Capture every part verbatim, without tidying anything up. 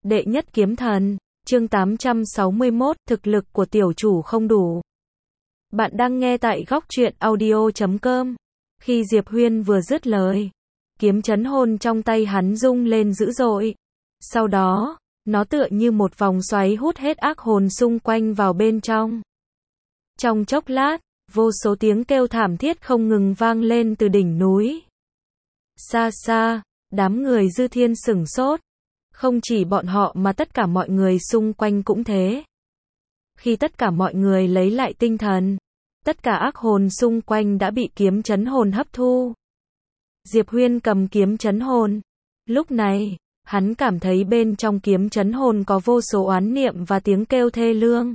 Đệ nhất kiếm thần, chương tám trăm sáu mươi mốt, thực lực của tiểu chủ không đủ. Bạn đang nghe tại góc truyện audio chấm com. Khi Diệp Huyên vừa dứt lời, kiếm chấn hồn trong tay hắn rung lên dữ dội. Sau đó, nó tựa như một vòng xoáy hút hết ác hồn xung quanh vào bên trong. Trong chốc lát, vô số tiếng kêu thảm thiết không ngừng vang lên từ đỉnh núi. Xa xa, đám người Dư Thiên sửng sốt. Không chỉ bọn họ mà tất cả mọi người xung quanh cũng thế. Khi tất cả mọi người lấy lại tinh thần, tất cả ác hồn xung quanh đã bị kiếm chấn hồn hấp thu. Diệp Huyên cầm kiếm chấn hồn. Lúc này, hắn cảm thấy bên trong kiếm chấn hồn có vô số oán niệm và tiếng kêu thê lương.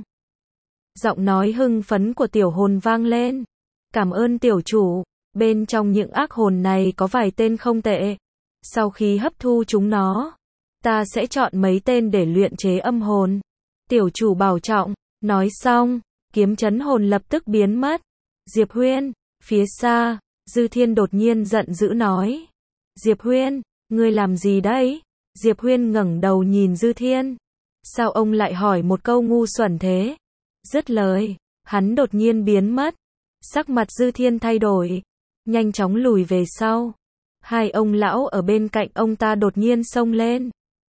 Giọng nói hưng phấn của tiểu hồn vang lên. Cảm ơn tiểu chủ, bên trong những ác hồn này có vài tên không tệ. Sau khi hấp thu chúng nó, ta sẽ chọn mấy tên để luyện chế âm hồn. Tiểu chủ bảo trọng. Nói xong, kiếm chấn hồn lập tức biến mất. Diệp Huyên, phía xa, Dư Thiên đột nhiên giận dữ nói. Diệp Huyên, ngươi làm gì đấy? Diệp Huyên ngẩng đầu nhìn Dư Thiên. Sao ông lại hỏi một câu ngu xuẩn thế? Dứt lời, hắn đột nhiên biến mất. Sắc mặt Dư Thiên thay đổi, nhanh chóng lùi về sau. Hai ông lão ở bên cạnh ông ta đột nhiên xông lên.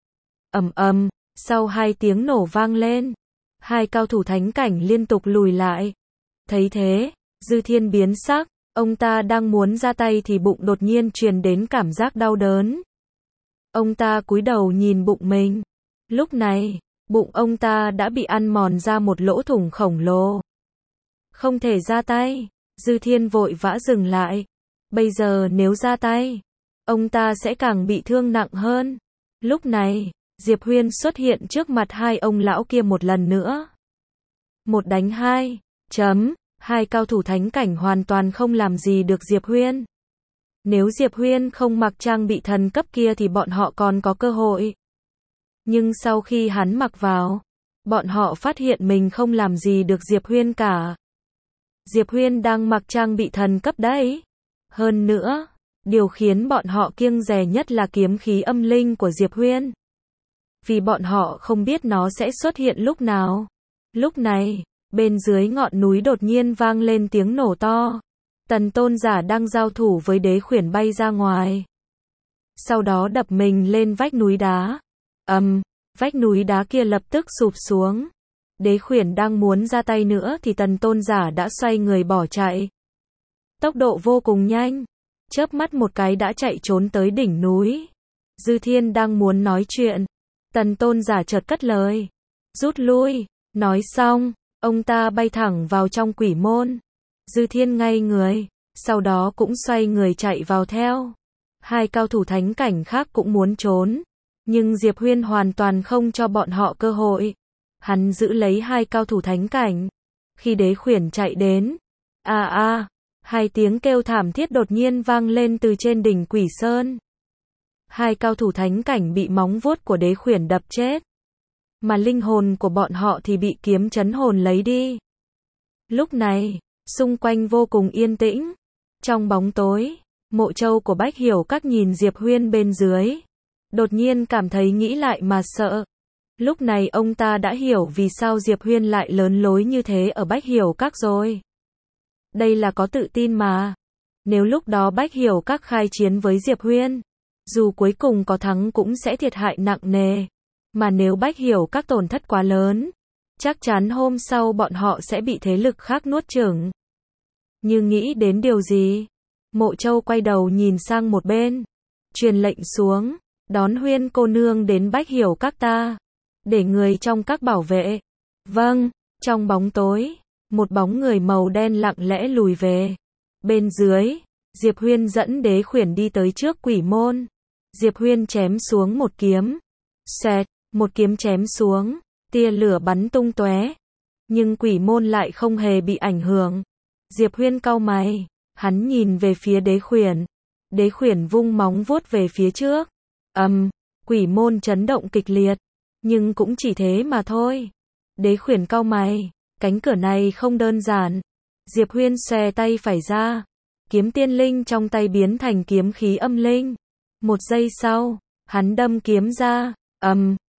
Ầm ầm, sau hai tiếng nổ vang lên, hai cao thủ thánh cảnh liên tục lùi lại. Thấy thế, Dư Thiên biến sắc, ông ta đang muốn ra tay thì bụng đột nhiên truyền đến cảm giác đau đớn. Ông ta cúi đầu nhìn bụng mình. Lúc này, bụng ông ta đã bị ăn mòn ra một lỗ thủng khổng lồ. Không thể ra tay, Dư Thiên vội vã dừng lại. Bây giờ nếu ra tay, ông ta sẽ càng bị thương nặng hơn. Lúc này, Diệp Huyên xuất hiện trước mặt hai ông lão kia một lần nữa. Một đánh hai, chấm, hai cao thủ thánh cảnh hoàn toàn không làm gì được Diệp Huyên. Nếu Diệp Huyên không mặc trang bị thần cấp kia thì bọn họ còn có cơ hội. Nhưng sau khi hắn mặc vào, bọn họ phát hiện mình không làm gì được Diệp Huyên cả. Diệp Huyên đang mặc trang bị thần cấp đấy. Hơn nữa, điều khiến bọn họ kiêng dè nhất là kiếm khí âm linh của Diệp Huyên. Vì bọn họ không biết nó sẽ xuất hiện lúc nào. Lúc này, bên dưới ngọn núi đột nhiên vang lên tiếng nổ to. Tần tôn giả đang giao thủ với đế khuyển bay ra ngoài. Sau đó đập mình lên vách núi đá. Ầm, um, vách núi đá kia lập tức sụp xuống. Đế khuyển đang muốn ra tay nữa thì tần tôn giả đã xoay người bỏ chạy. Tốc độ vô cùng nhanh. Chớp mắt một cái đã chạy trốn tới đỉnh núi. Dư Thiên đang muốn nói chuyện. Tần tôn giả chợt cất lời. Rút lui. Nói xong, ông ta bay thẳng vào trong quỷ môn. Dư Thiên ngay người, sau đó cũng xoay người chạy vào theo. Hai cao thủ thánh cảnh khác cũng muốn trốn. Nhưng Diệp Huyên hoàn toàn không cho bọn họ cơ hội. Hắn giữ lấy hai cao thủ thánh cảnh. Khi đế khuyển chạy đến. À à, hai tiếng kêu thảm thiết đột nhiên vang lên từ trên đỉnh Quỷ Sơn. Hai cao thủ thánh cảnh bị móng vuốt của đế khuyển đập chết. Mà linh hồn của bọn họ thì bị kiếm chấn hồn lấy đi. Lúc này, xung quanh vô cùng yên tĩnh. Trong bóng tối, Mộ Châu của Bách Hiểu Các nhìn Diệp Huyên bên dưới. Đột nhiên cảm thấy nghĩ lại mà sợ. Lúc này ông ta đã hiểu vì sao Diệp Huyên lại lớn lối như thế ở Bách Hiểu Các rồi. Đây là có tự tin mà. Nếu lúc đó Bách Hiểu Các khai chiến với Diệp Huyên, dù cuối cùng có thắng cũng sẽ thiệt hại nặng nề. Mà nếu Bách Hiểu Các tổn thất quá lớn, chắc chắn hôm sau bọn họ sẽ bị thế lực khác nuốt chửng. Như nghĩ đến điều gì, Mộ Châu quay đầu nhìn sang một bên, truyền lệnh xuống, đón Huyên cô nương đến Bách Hiểu Các ta, để người trong các bảo vệ. Vâng, trong bóng tối, một bóng người màu đen lặng lẽ lùi về. Bên dưới, Diệp Huyên dẫn đế khuyển đi tới trước quỷ môn. Diệp Huyên chém xuống một kiếm. Xẹt, một kiếm chém xuống, tia lửa bắn tung tóe. Nhưng quỷ môn lại không hề bị ảnh hưởng. Diệp Huyên cau mày, hắn nhìn về phía đế khuyển. Đế khuyển vung móng vuốt về phía trước. Ầm, um, quỷ môn chấn động kịch liệt, nhưng cũng chỉ thế mà thôi. Đế khuyển cau mày, cánh cửa này không đơn giản. Diệp Huyên xòe tay phải ra, kiếm tiên linh trong tay biến thành kiếm khí âm linh. Một giây sau, hắn đâm kiếm ra, ầm, um,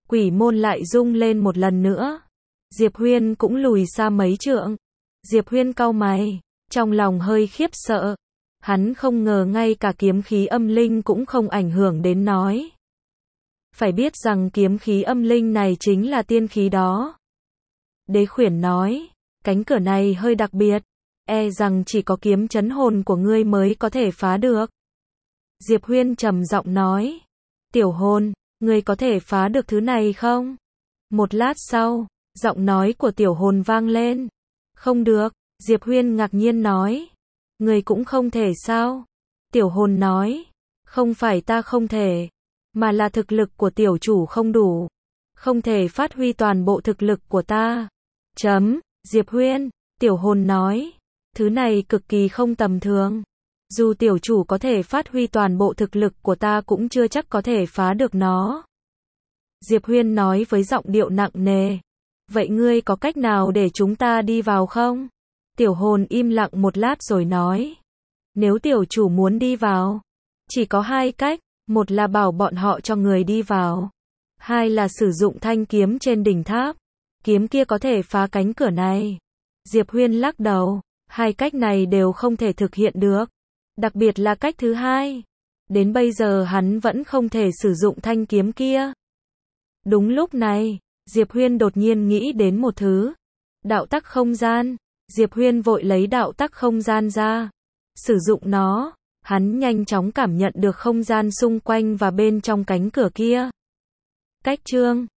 Quỷ môn lại rung lên một lần nữa. Diệp Huyên cũng lùi xa mấy trượng. Diệp Huyên cau mày, trong lòng hơi khiếp sợ. Hắn không ngờ ngay cả kiếm khí âm linh cũng không ảnh hưởng đến nói. Phải biết rằng kiếm khí âm linh này chính là tiên khí đó. Đế khuyển nói, cánh cửa này hơi đặc biệt, e rằng chỉ có kiếm chấn hồn của ngươi mới có thể phá được. Diệp Huyên trầm giọng nói, tiểu hồn, ngươi có thể phá được thứ này không? Một lát sau, giọng nói của tiểu hồn vang lên. Không được, Diệp Huyên ngạc nhiên nói. Ngươi cũng không thể sao? Tiểu hồn nói, không phải ta không thể, mà là thực lực của tiểu chủ không đủ, không thể phát huy toàn bộ thực lực của ta. Chấm, Diệp Huyên, tiểu hồn nói, thứ này cực kỳ không tầm thường. Dù tiểu chủ có thể phát huy toàn bộ thực lực của ta cũng chưa chắc có thể phá được nó. Diệp Huyên nói với giọng điệu nặng nề. Vậy ngươi có cách nào để chúng ta đi vào không? Tiểu hồn im lặng một lát rồi nói. Nếu tiểu chủ muốn đi vào, chỉ có hai cách. Một là bảo bọn họ cho người đi vào. Hai là sử dụng thanh kiếm trên đỉnh tháp. Kiếm kia có thể phá cánh cửa này. Diệp Huyên lắc đầu. Hai cách này đều không thể thực hiện được. Đặc biệt là cách thứ hai. Đến bây giờ hắn vẫn không thể sử dụng thanh kiếm kia. Đúng lúc này, Diệp Huyên đột nhiên nghĩ đến một thứ. Đạo tắc không gian. Diệp Huyên vội lấy đạo tắc không gian ra. Sử dụng nó, hắn nhanh chóng cảm nhận được không gian xung quanh và bên trong cánh cửa kia. Cách chương